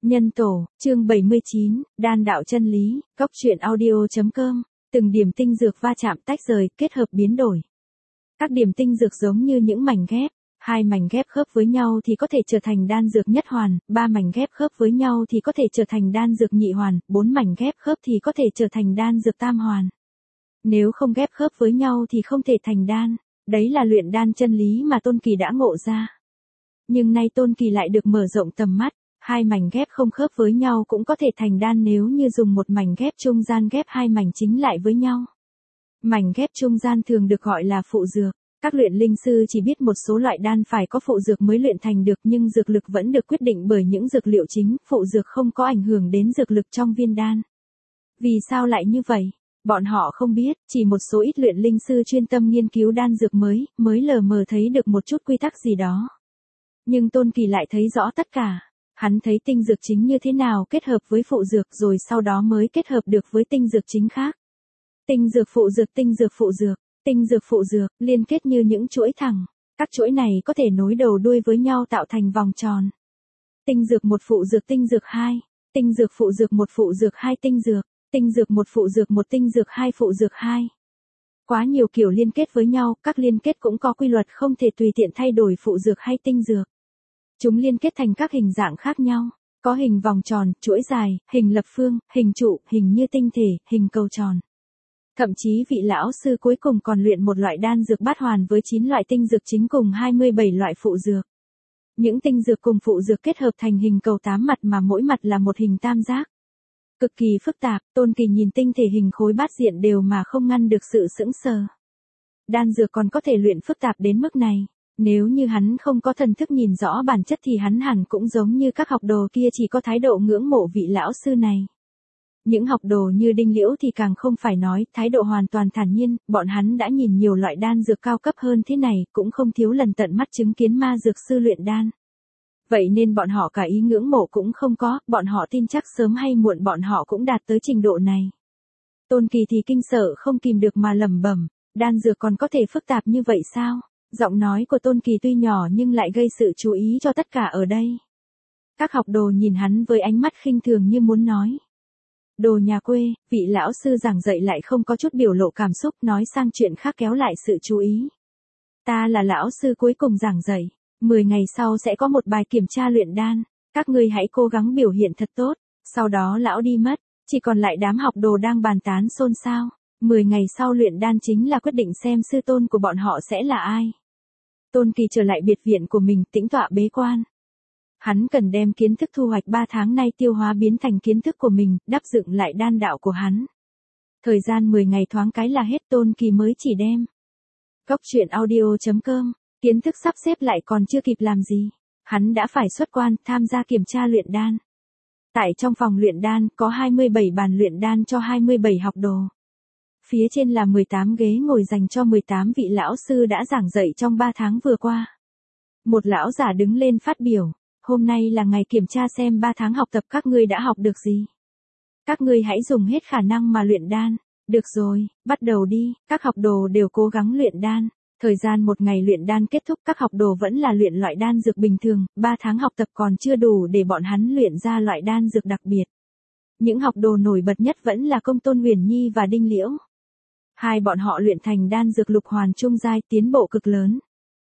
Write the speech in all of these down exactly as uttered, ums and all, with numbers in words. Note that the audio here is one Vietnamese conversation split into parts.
Nhân tổ, chương bảy mươi chín, đan đạo chân lý, góc truyện audio.com, từng điểm tinh dược va chạm tách rời, kết hợp biến đổi. Các điểm tinh dược giống như những mảnh ghép, hai mảnh ghép khớp với nhau thì có thể trở thành đan dược nhất hoàn, ba mảnh ghép khớp với nhau thì có thể trở thành đan dược nhị hoàn, bốn mảnh ghép khớp thì có thể trở thành đan dược tam hoàn. Nếu không ghép khớp với nhau thì không thể thành đan, đấy là luyện đan chân lý mà Tôn Kỳ đã ngộ ra. Nhưng nay Tôn Kỳ lại được mở rộng tầm mắt. Hai mảnh ghép không khớp với nhau cũng có thể thành đan nếu như dùng một mảnh ghép trung gian ghép hai mảnh chính lại với nhau. Mảnh ghép trung gian thường được gọi là phụ dược. Các luyện linh sư chỉ biết một số loại đan phải có phụ dược mới luyện thành được, nhưng dược lực vẫn được quyết định bởi những dược liệu chính, phụ dược không có ảnh hưởng đến dược lực trong viên đan. Vì sao lại như vậy? Bọn họ không biết, chỉ một số ít luyện linh sư chuyên tâm nghiên cứu đan dược mới, mới lờ mờ thấy được một chút quy tắc gì đó. Nhưng Tôn Kỳ lại thấy rõ tất cả. Hắn thấy tinh dược chính như thế nào kết hợp với phụ dược rồi sau đó mới kết hợp được với tinh dược chính khác. Tinh dược phụ dược tinh dược phụ dược, tinh dược phụ dược, liên kết như những chuỗi thẳng. Các chuỗi này có thể nối đầu đuôi với nhau tạo thành vòng tròn. Tinh dược một phụ dược tinh dược hai, tinh dược phụ dược một phụ dược hai tinh dược, tinh dược một phụ dược một tinh dược hai phụ dược hai. Quá nhiều kiểu liên kết với nhau, các liên kết cũng có quy luật không thể tùy tiện thay đổi phụ dược hay tinh dược. Chúng liên kết thành các hình dạng khác nhau, có hình vòng tròn, chuỗi dài, hình lập phương, hình trụ, hình như tinh thể, hình cầu tròn. Thậm chí vị lão sư cuối cùng còn luyện một loại đan dược bát hoàn với chín loại tinh dược chính cùng hai mươi bảy loại phụ dược. Những tinh dược cùng phụ dược kết hợp thành hình cầu tám mặt mà mỗi mặt là một hình tam giác. Cực kỳ phức tạp, Tôn Kỳ nhìn tinh thể hình khối bát diện đều mà không ngăn được sự sững sờ. Đan dược còn có thể luyện phức tạp đến mức này. Nếu như hắn không có thần thức nhìn rõ bản chất thì hắn hẳn cũng giống như các học đồ kia chỉ có thái độ ngưỡng mộ vị lão sư này. Những học đồ như Đinh Liễu thì càng không phải nói, thái độ hoàn toàn thản nhiên, bọn hắn đã nhìn nhiều loại đan dược cao cấp hơn thế này, cũng không thiếu lần tận mắt chứng kiến ma dược sư luyện đan. Vậy nên bọn họ cả ý ngưỡng mộ cũng không có, bọn họ tin chắc sớm hay muộn bọn họ cũng đạt tới trình độ này. Tôn Kỳ thì kinh sợ không kìm được mà lẩm bẩm, đan dược còn có thể phức tạp như vậy sao? Giọng nói của Tôn Kỳ tuy nhỏ nhưng lại gây sự chú ý cho tất cả ở đây. Các học đồ nhìn hắn với ánh mắt khinh thường như muốn nói. Đồ nhà quê, vị lão sư giảng dạy lại không có chút biểu lộ cảm xúc, nói sang chuyện khác kéo lại sự chú ý. Ta là lão sư cuối cùng giảng dạy, mười ngày sau sẽ có một bài kiểm tra luyện đan, các ngươi hãy cố gắng biểu hiện thật tốt, sau đó lão đi mất, chỉ còn lại đám học đồ đang bàn tán xôn xao. mười ngày sau luyện đan chính là quyết định xem sư tôn của bọn họ sẽ là ai. Tôn Kỳ trở lại biệt viện của mình tĩnh tọa bế quan. Hắn cần đem kiến thức thu hoạch ba tháng nay tiêu hóa biến thành kiến thức của mình, đắp dựng lại đan đạo của hắn. Thời gian mười ngày thoáng cái là hết, Tôn Kỳ mới chỉ đem. Góc truyện audio.com, kiến thức sắp xếp lại còn chưa kịp làm gì. Hắn đã phải xuất quan, tham gia kiểm tra luyện đan. Tại trong phòng luyện đan, có hai mươi bảy bàn luyện đan cho hai mươi bảy học đồ. Phía trên là mười tám ghế ngồi dành cho mười tám vị lão sư đã giảng dạy trong ba tháng vừa qua. Một lão giả đứng lên phát biểu, hôm nay là ngày kiểm tra xem ba tháng học tập các ngươi đã học được gì. Các ngươi hãy dùng hết khả năng mà luyện đan. Được rồi, bắt đầu đi, các học đồ đều cố gắng luyện đan. Thời gian một ngày luyện đan kết thúc, các học đồ vẫn là luyện loại đan dược bình thường, ba tháng học tập còn chưa đủ để bọn hắn luyện ra loại đan dược đặc biệt. Những học đồ nổi bật nhất vẫn là Công Tôn Huyền Nhi và Đinh Liễu. Hai bọn họ luyện thành đan dược lục hoàn trung giai, tiến bộ cực lớn.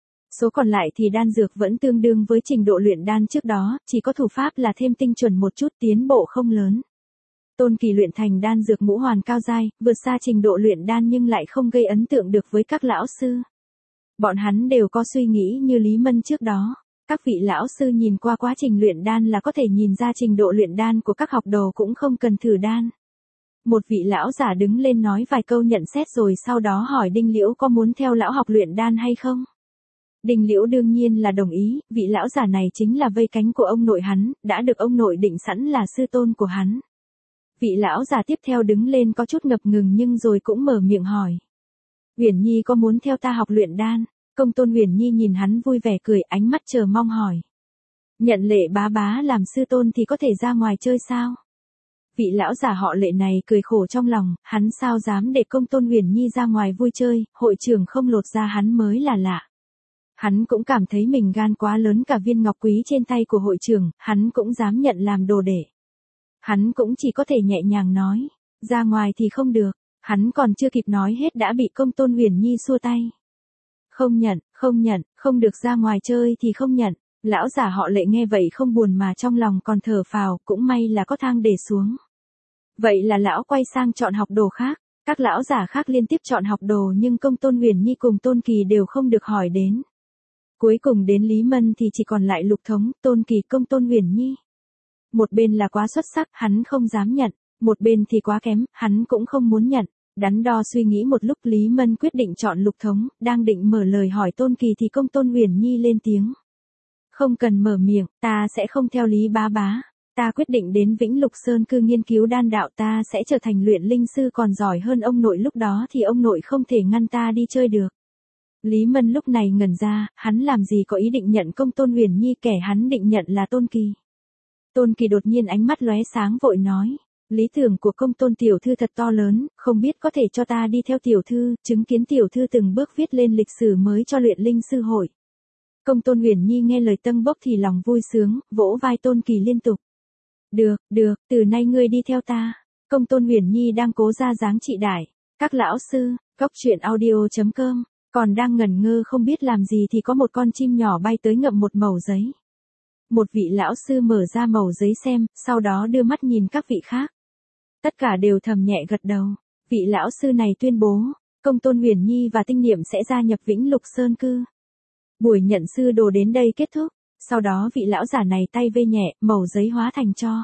Số còn lại thì đan dược vẫn tương đương với trình độ luyện đan trước đó, chỉ có thủ pháp là thêm tinh chuẩn một chút, tiến bộ không lớn. Tôn Kỳ luyện thành đan dược ngũ hoàn cao giai, vượt xa trình độ luyện đan nhưng lại không gây ấn tượng được với các lão sư. Bọn hắn đều có suy nghĩ như Lý Mân trước đó. Các vị lão sư nhìn qua quá trình luyện đan là có thể nhìn ra trình độ luyện đan của các học đồ cũng không cần thử đan. Một vị lão giả đứng lên nói vài câu nhận xét rồi sau đó hỏi Đinh Liễu có muốn theo lão học luyện đan hay không. Đinh Liễu đương nhiên là đồng ý, vị lão giả này chính là vây cánh của ông nội hắn, đã được ông nội định sẵn là sư tôn của hắn. Vị lão giả tiếp theo đứng lên có chút ngập ngừng nhưng rồi cũng mở miệng hỏi. Huyền Nhi có muốn theo ta học luyện đan? Công Tôn Huyền Nhi nhìn hắn vui vẻ cười, ánh mắt chờ mong hỏi. Nhận Lệ bá bá làm sư tôn thì có thể ra ngoài chơi sao? Vị lão giả họ Lệ này cười khổ trong lòng, hắn sao dám để Công Tôn Huyền Nhi ra ngoài vui chơi, hội trưởng không lột ra hắn mới là lạ. Hắn cũng cảm thấy mình gan quá lớn, cả viên ngọc quý trên tay của hội trưởng, hắn cũng dám nhận làm đồ đệ. Hắn cũng chỉ có thể nhẹ nhàng nói, ra ngoài thì không được, hắn còn chưa kịp nói hết đã bị Công Tôn Huyền Nhi xua tay. Không nhận, không nhận, không được ra ngoài chơi thì không nhận. Lão giả họ Lệ nghe vậy không buồn mà trong lòng còn thở phào, cũng may là có thang để xuống. Vậy là lão quay sang chọn học đồ khác, các lão giả khác liên tiếp chọn học đồ nhưng Công Tôn Huyền Nhi cùng Tôn Kỳ đều không được hỏi đến. Cuối cùng đến Lý Mân thì chỉ còn lại Lục Thống, Tôn Kỳ, Công Tôn Huyền Nhi. Một bên là quá xuất sắc, hắn không dám nhận, một bên thì quá kém, hắn cũng không muốn nhận. Đắn đo suy nghĩ một lúc, Lý Mân quyết định chọn Lục Thống, đang định mở lời hỏi Tôn Kỳ thì Công Tôn Huyền Nhi lên tiếng. Không cần mở miệng, ta sẽ không theo Lý bá bá. Ta quyết định đến Vĩnh Lục Sơn cư nghiên cứu đan đạo, ta sẽ trở thành luyện linh sư còn giỏi hơn ông nội, lúc đó thì ông nội không thể ngăn ta đi chơi được. Lý Mân lúc này ngẩn ra, hắn làm gì có ý định nhận Công Tôn Huyền Nhi, kẻ hắn định nhận là Tôn Kỳ. Tôn Kỳ đột nhiên ánh mắt lóe sáng vội nói, lý tưởng của Công Tôn tiểu thư thật to lớn, không biết có thể cho ta đi theo tiểu thư, chứng kiến tiểu thư từng bước viết lên lịch sử mới cho luyện linh sư hội. Công Tôn Huyền Nhi nghe lời tâng bốc thì lòng vui sướng, vỗ vai Tôn Kỳ liên tục. Được, được, từ nay ngươi đi theo ta. Công Tôn Huyền Nhi đang cố ra dáng trị đại. Các lão sư, góc truyện audio chấm com, còn đang ngẩn ngơ không biết làm gì thì có một con chim nhỏ bay tới ngậm một mẩu giấy. Một vị lão sư mở ra mẩu giấy xem, sau đó đưa mắt nhìn các vị khác. Tất cả đều thầm nhẹ gật đầu. Vị lão sư này tuyên bố, Công Tôn Huyền Nhi và Tinh Niệm sẽ gia nhập Vĩnh Lục Sơn cư. Buổi nhận sư đồ đến đây kết thúc, sau đó vị lão giả này tay vây nhẹ, mẩu giấy hóa thành tro.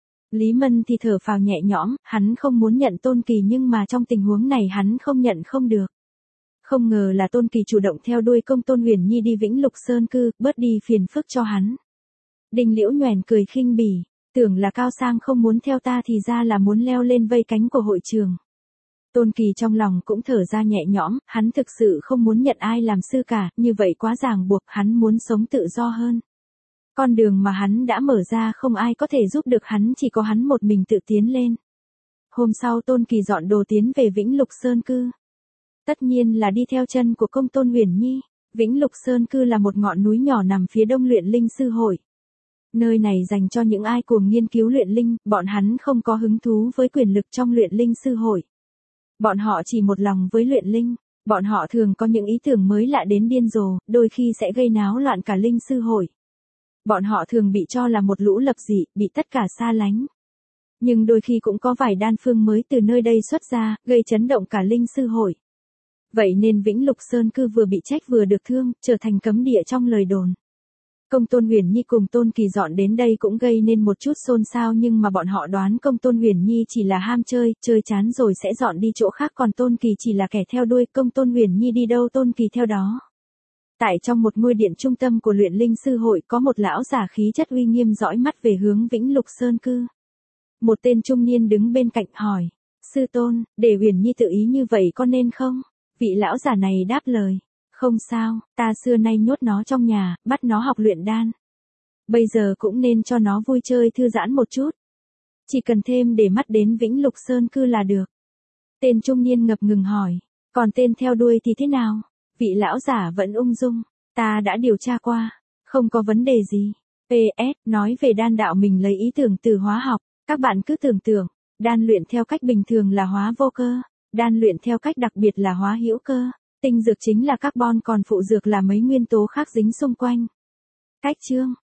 Lý Mân thì thở phào nhẹ nhõm, hắn không muốn nhận Tôn Kỳ nhưng mà trong tình huống này hắn không nhận không được. Không ngờ là Tôn Kỳ chủ động theo đuôi Công Tôn Huyền Nhi đi Vĩnh Lục Sơn cư, bớt đi phiền phức cho hắn. Đinh Liễu nhoẻn cười khinh bỉ, tưởng là Cao Sang không muốn theo ta thì ra là muốn leo lên vây cánh của hội trường. Tôn Kỳ trong lòng cũng thở ra nhẹ nhõm, hắn thực sự không muốn nhận ai làm sư cả, như vậy quá ràng buộc, hắn muốn sống tự do hơn. Con đường mà hắn đã mở ra không ai có thể giúp được hắn, chỉ có hắn một mình tự tiến lên. Hôm sau Tôn Kỳ dọn đồ tiến về Vĩnh Lục Sơn cư. Tất nhiên là đi theo chân của Công Tôn Huyền Nhi. Vĩnh Lục Sơn cư là một ngọn núi nhỏ nằm phía đông luyện linh sư hội. Nơi này dành cho những ai cuồng nghiên cứu luyện linh, bọn hắn không có hứng thú với quyền lực trong luyện linh sư hội. Bọn họ chỉ một lòng với luyện linh, bọn họ thường có những ý tưởng mới lạ đến điên rồ, đôi khi sẽ gây náo loạn cả linh sư hội. Bọn họ thường bị cho là một lũ lập dị, bị tất cả xa lánh. Nhưng đôi khi cũng có vài đan phương mới từ nơi đây xuất ra, gây chấn động cả linh sư hội. Vậy nên Vĩnh Lục Sơn cư vừa bị trách vừa được thương, trở thành cấm địa trong lời đồn. Công Tôn Huyền Nhi cùng Tôn Kỳ dọn đến đây cũng gây nên một chút xôn xao, nhưng mà bọn họ đoán Công Tôn Huyền Nhi chỉ là ham chơi, chơi chán rồi sẽ dọn đi chỗ khác, còn Tôn Kỳ chỉ là kẻ theo đuôi, Công Tôn Huyền Nhi đi đâu Tôn Kỳ theo đó. Tại trong một ngôi điện trung tâm của luyện linh sư hội có một lão giả khí chất uy nghiêm dõi mắt về hướng Vĩnh Lục Sơn cư. Một tên trung niên đứng bên cạnh hỏi, sư tôn, để Huyền Nhi tự ý như vậy có nên không? Vị lão giả này đáp lời, không sao, ta xưa nay nhốt nó trong nhà, bắt nó học luyện đan. Bây giờ cũng nên cho nó vui chơi thư giãn một chút. Chỉ cần thêm để mắt đến Vĩnh Lục Sơn cư là được. Tên trung niên ngập ngừng hỏi, còn tên theo đuôi thì thế nào? Vị lão giả vẫn ung dung, ta đã điều tra qua, không có vấn đề gì. pê ét, nói về đan đạo mình lấy ý tưởng từ hóa học, các bạn cứ tưởng tượng, đan luyện theo cách bình thường là hóa vô cơ, đan luyện theo cách đặc biệt là hóa hữu cơ, tinh dược chính là carbon, còn phụ dược là mấy nguyên tố khác dính xung quanh. Cách chương